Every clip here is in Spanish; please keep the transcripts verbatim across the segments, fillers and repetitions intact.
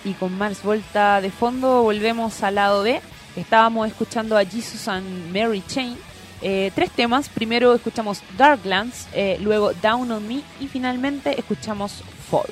y con Mars Volta de fondo volvemos al lado B. Estábamos escuchando a Jesus and Mary Chain. Eh, tres temas. Primero escuchamos Darklands, eh, luego Down on Me y finalmente escuchamos Fall.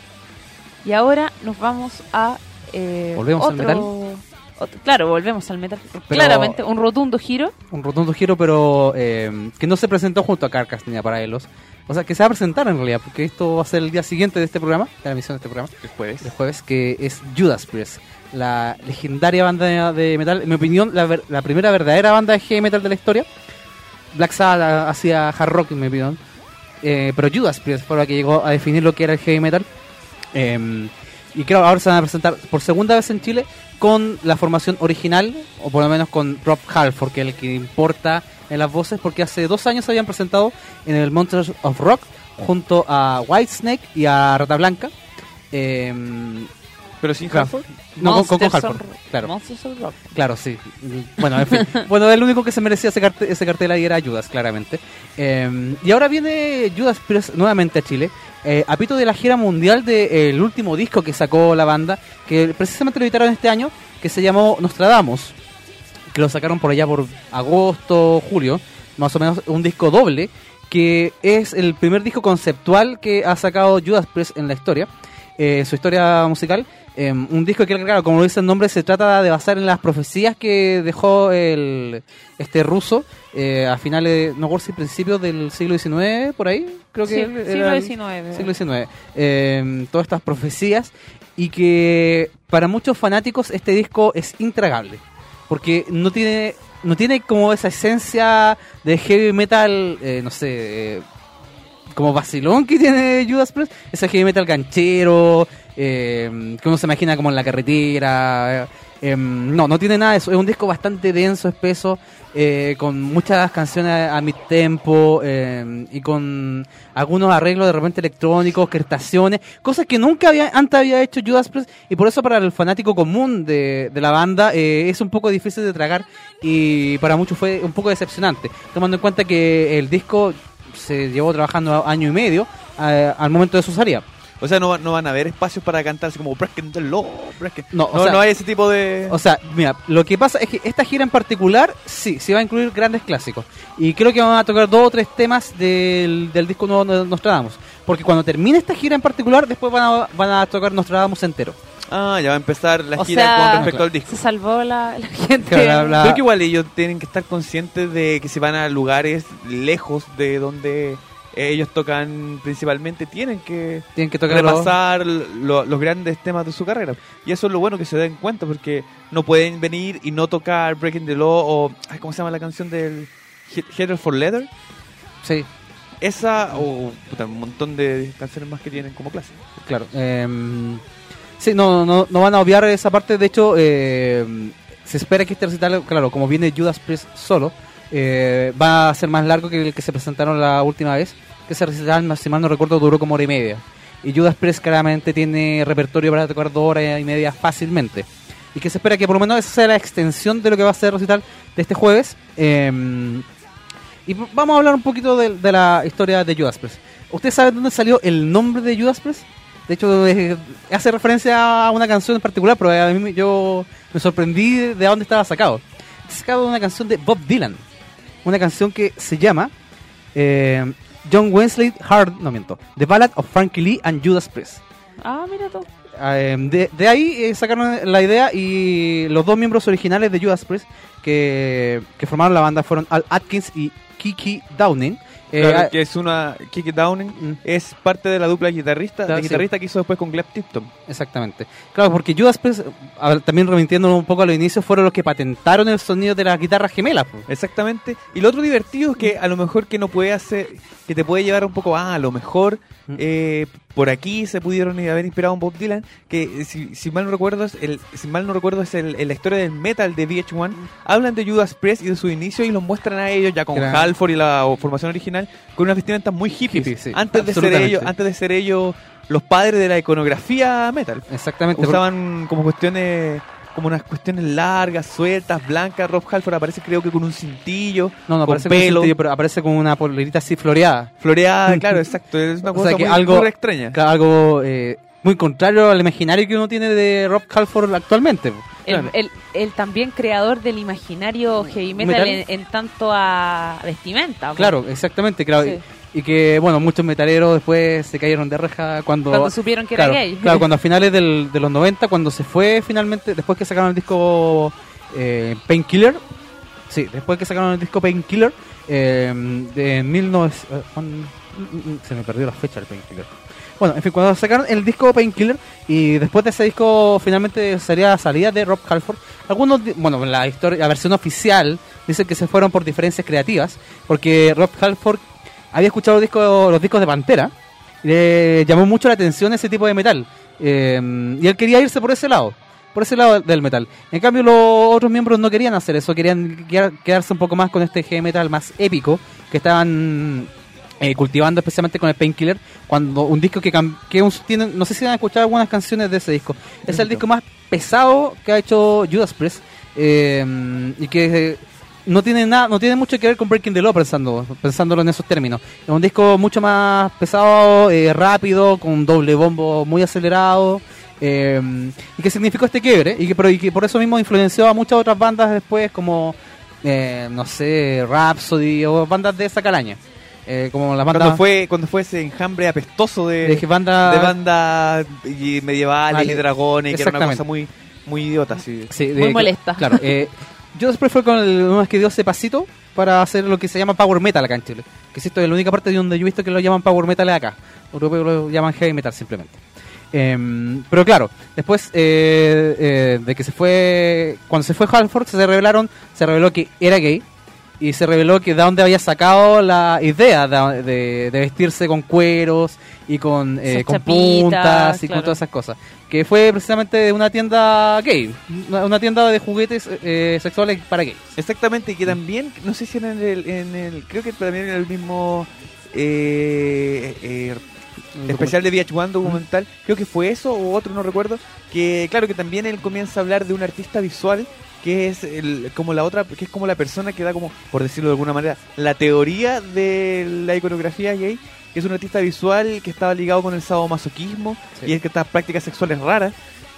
Y ahora nos vamos a eh, ¿Volvemos otro, al metal? Otro, claro, volvemos al metal. Pero, claramente, un rotundo giro. Un rotundo giro, pero eh, que no se presentó junto a Carcass ni a Paralelos. O sea, que se va a presentar en realidad, porque esto va a ser el día siguiente de este programa, de la emisión de este programa. El jueves. El jueves, que es Judas Priest, la legendaria banda de metal, en mi opinión, la, ver, la primera verdadera banda de heavy metal de la historia. Black Sabbath hacía hard rock, en mi opinión. Eh, pero Judas Priest fue la que llegó a definir lo que era el heavy metal. Eh, y creo que ahora se van a presentar por segunda vez en Chile con la formación original, o por lo menos con Rob Halford, que es el que importa en las voces, porque hace dos años se habían presentado en el Monsters of Rock junto a Whitesnake y a Rata Blanca. Eh, ¿Pero sin claro. Halford? No, con, con, con Monsters Halford, of- claro. Monsters of Rock. Claro, sí. Bueno, en fin. Bueno, el único que se merecía ese cartel, ese cartel ahí era Judas, claramente. Eh, y ahora viene Judas Priest nuevamente a Chile, eh, a pito de la gira mundial del de, último disco que sacó la banda, que precisamente lo editaron este año, que se llamó Nostradamus, que lo sacaron por allá por agosto, julio, más o menos un disco doble, que es el primer disco conceptual que ha sacado Judas Priest en la historia, eh, su historia musical. Eh, un disco que, claro, como lo dice el nombre, se trata de basar en las profecías que dejó el este ruso eh, a finales, no recuerdo si principios del siglo diecinueve, por ahí, creo que Sí, era siglo el diecinueve. siglo diecinueve. Eh, todas estas profecías, y que para muchos fanáticos este disco es intragable, porque no tiene no tiene como esa esencia de heavy metal, eh, no sé, eh, como vacilón que tiene Judas Priest, ese heavy metal ganchero, eh, que uno se imagina como en la carretera. Eh, no, no tiene nada de eso. Es un disco bastante denso, espeso, eh, con muchas canciones a mid-tempo, eh, y con algunos arreglos de repente electrónicos, orquestaciones, cosas que nunca había, antes había hecho Judas Priest, y por eso para el fanático común de, de la banda eh, es un poco difícil de tragar, y para muchos fue un poco decepcionante, tomando en cuenta que el disco se llevó trabajando año y medio eh, al momento de su salida. O sea, no, va- no van a haber espacios para cantarse como Breaking the Law, Breaking... No, o no, sea- no hay ese tipo de... O sea, mira, lo que pasa es que esta gira en particular, sí, sí va a incluir grandes clásicos. Y creo que van a tocar dos o tres temas del, del disco nuevo de Nostradamus. Porque cuando termine esta gira en particular, después van a, van a tocar Nostradamus entero. Ah, ya va a empezar la O gira sea, con respecto claro. al disco. Se salvó la, la gente. Claro, la- Creo que igual ellos tienen que estar conscientes de que si van a lugares lejos de donde ellos tocan principalmente, tienen que Tienen que tocar los- repasar lo- los grandes temas de su carrera. Y eso es lo bueno que se den cuenta, porque no pueden venir y no tocar Breaking the Law o... ay, ¿cómo se llama la canción del He- Header for Leather? Sí, Esa o puta, un montón de canciones más que tienen como clase. claro. Eh, sí, no, no, no van a obviar esa parte. De hecho, eh, se espera que este recital, claro, como viene Judas Priest solo, eh, va a ser más largo que el que se presentaron la última vez. Que ese recital, si mal no recuerdo, duró como hora y media. Y Judas Priest claramente tiene repertorio para tocar dos horas y media fácilmente. Y que se espera que por lo menos esa sea la extensión de lo que va a ser el recital de este jueves. Eh, y vamos a hablar un poquito de, de la historia de Judas Priest. ¿Usted sabe dónde salió el nombre de Judas Priest? De hecho, eh, hace referencia a una canción en particular, pero a mí me- yo me sorprendí de, de dónde estaba sacado. Está sacado de una canción de Bob Dylan. Una canción que se llama eh, John Wesley Hard, no miento, The Ballad of Frankie Lee and Judas Priest. Ah, mira tú. Eh, de, de ahí eh, sacaron la idea, y los dos miembros originales de Judas Priest que, que formaron la banda fueron Al Atkins y Kiki Downing. Eh, Claro, ah, que es una... Kiki Downing Mm. es parte de la dupla guitarrista, Claro, de sí. guitarrista que hizo después con Gleb Tipton. Exactamente. Claro, porque Judas Priest, a ver, también remitiendo un poco a los inicios, fueron los que patentaron el sonido de las guitarras gemelas. po. Exactamente. Y lo otro divertido es que a lo mejor que no puede hacer, que te puede llevar un poco, ah, a lo mejor Mm. eh, por aquí se pudieron haber inspirado en Bob Dylan, que eh, si, si mal no recuerdo es el, si mal no recuerdo es el, en la historia del metal de V H uno, hablan de Judas Priest y de su inicio y los muestran a ellos ya con Claro. Halford y la o, formación original con unas vestimentas muy hippies, Hippie, sí, antes de ser absolutamente. ellos, antes de ser ellos los padres de la iconografía metal. Exactamente. Usaban como cuestiones, como unas cuestiones largas, sueltas, blancas. Rob Halford aparece creo que con un cintillo, No, no con aparece con un pelo, cintillo, pero aparece con una polerita así floreada. floreada, claro, exacto. Es una O cosa sea que muy, algo- muy extraña. Claro, algo eh, muy contrario al imaginario que uno tiene de Rob Halford actualmente. El, Claro. el, el también creador del imaginario heavy metal, Metal. En, en tanto a vestimenta. po. Claro, exactamente, claro. Sí. Y, y que, bueno, muchos metaleros después se cayeron de reja cuando... Cuando supieron que claro, era gay. Claro, cuando a finales del, de los noventa, cuando se fue finalmente, después que sacaron el disco eh, Painkiller, sí, después que sacaron el disco Painkiller, eh, de mil novecientos... Se me perdió la fecha del Painkiller. Bueno, en fin, cuando sacaron el disco Painkiller y después de ese disco finalmente sería la salida de Rob Halford, algunos, di- bueno, la historia, la versión oficial dice que se fueron por diferencias creativas, porque Rob Halford había escuchado los discos, los discos de Pantera y le llamó mucho la atención ese tipo de metal, eh, y él quería irse por ese lado, por ese lado del metal. En cambio los otros miembros no querían hacer eso, querían quedar- quedarse un poco más con este heavy metal más épico que estaban eh, cultivando especialmente con el Painkiller, cuando un disco que, cam- que un- tiene, no sé si han escuchado algunas canciones de ese disco, es el disco más pesado que ha hecho Judas Priest, eh, y que eh, no tiene nada, no tiene mucho que ver con Breaking the Law, pensando, pensándolo en esos términos. Es un disco mucho más pesado, eh, rápido, con un doble bombo muy acelerado, eh, y que significó este quiebre, y que, pero, y que por eso mismo influenció a muchas otras bandas después, como eh, no sé, Rhapsody o bandas de esa calaña. Eh, como las bandas Cuando fue, cuando fue ese enjambre apestoso de, de banda, de bandas y medievales Ah, y dragones, que era una exactamente. cosa muy, muy idiota, sí. sí, de- Muy molesta. Claro, eh, yo después fue con el, uno que dio ese pasito para hacer lo que se llama Power Metal acá en Chile. Que esto es la única parte de donde yo he visto que lo llaman Power Metal es acá. Los europeos lo llaman Heavy Metal simplemente. Em, pero claro, después eh, eh, de que se fue, cuando se fue Halford, se revelaron, se reveló que era gay. Y se reveló que de dónde había sacado la idea de, de- de vestirse con cueros y con, eh, Esas con chapitas, puntas y claro. con todas esas cosas. Que fue precisamente de una tienda gay, una, una tienda de juguetes eh, sexuales para gays. Exactamente, y que también, no sé si era en el, en el creo que también en el mismo eh, eh, especial de V H uno documental, creo que fue eso o otro, no recuerdo, que claro que también él comienza a hablar de un artista visual que es el, como la otra, que es como la persona que da como, por decirlo de alguna manera, la teoría de la iconografía gay, que es un artista visual que estaba ligado con el sadomasoquismo Sí. y es que estas prácticas sexuales raras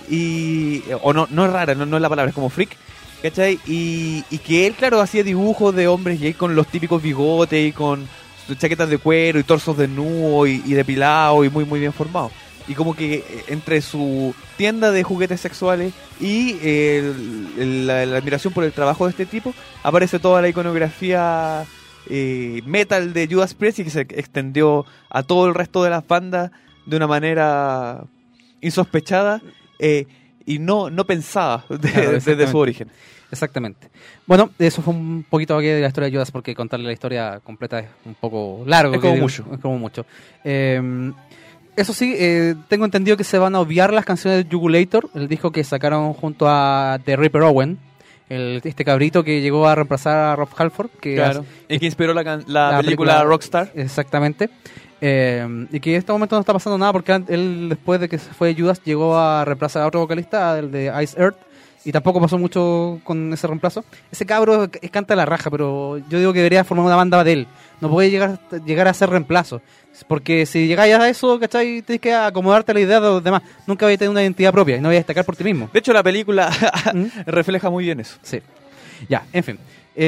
y o no no es rara, no, no es la palabra, es como freak, ¿cachai? Y, y que él, claro, hacía dibujos de hombres gay con los típicos bigotes y con chaquetas de cuero y torsos desnudos y, y depilados y muy muy bien formados. Y como que eh, entre su tienda de juguetes sexuales y eh, el- el- la, la admiración por el trabajo de este tipo, aparece toda la iconografía eh, metal de Judas Priest y que se extendió a todo el resto de las bandas de una manera insospechada eh, y no, no pensada de- Claro, desde exactamente. su origen. Exactamente. Bueno, eso fue un poquito aquí de la historia de Judas, porque contarle la historia completa es un poco largo. Es que como digo, mucho. Es como mucho. Eh, eso sí, eh, tengo entendido que se van a obviar las canciones de Jugulator, el disco que sacaron junto a The Reaper Owen, el, este cabrito que llegó a reemplazar a Rob Halford. Que Claro. Y que inspiró la, can- la la película, película- Rockstar. Exactamente. Eh, y que en este momento no está pasando nada porque an- él, después de que se fue Judas, llegó a reemplazar a otro vocalista, el de Ice Earth, y tampoco pasó mucho con ese reemplazo. Ese cabro c- canta la raja, pero yo digo que debería formar una banda de él. No puede llegar, llegar a ser reemplazo. Porque si llegáis a eso, ¿cachai? Tienes que acomodarte a la idea de los demás. Nunca vais a tener una identidad propia y no vais a destacar por ti mismo. De hecho, la película ¿Mm? refleja muy bien eso. Sí. Ya, en fin.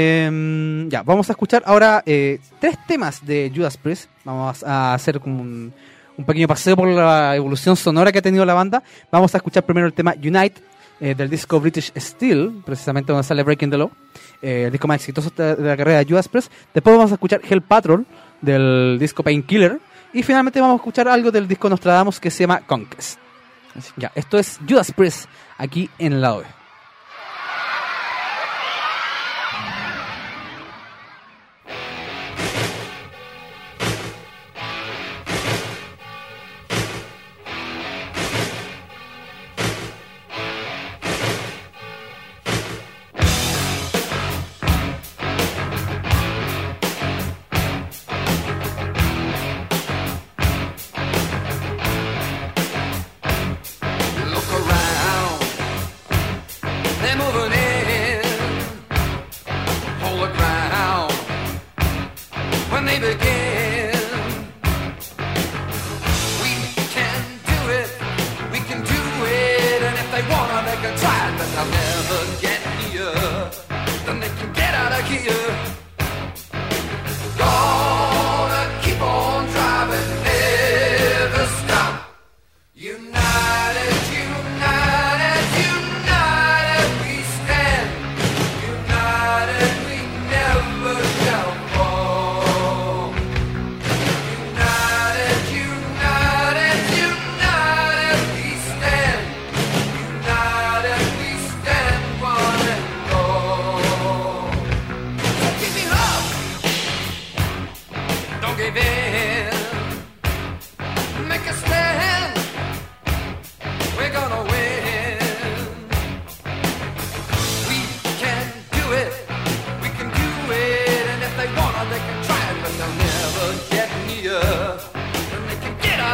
Eh, ya, vamos a escuchar ahora eh, tres temas de Judas Priest. Vamos a hacer como un, un pequeño paseo por la evolución sonora que ha tenido la banda. Vamos a escuchar primero el tema Unite, eh, del disco British Steel, precisamente donde sale Breaking the Law, eh, el disco más exitoso de de la carrera de Judas Priest. Después vamos a escuchar Hell Patrol, del disco Painkiller. Y finalmente vamos a escuchar algo del disco Nostradamus que se llama Conquest. Ya, esto es Judas Priest, aquí en la O E. Look around,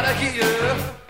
out of here.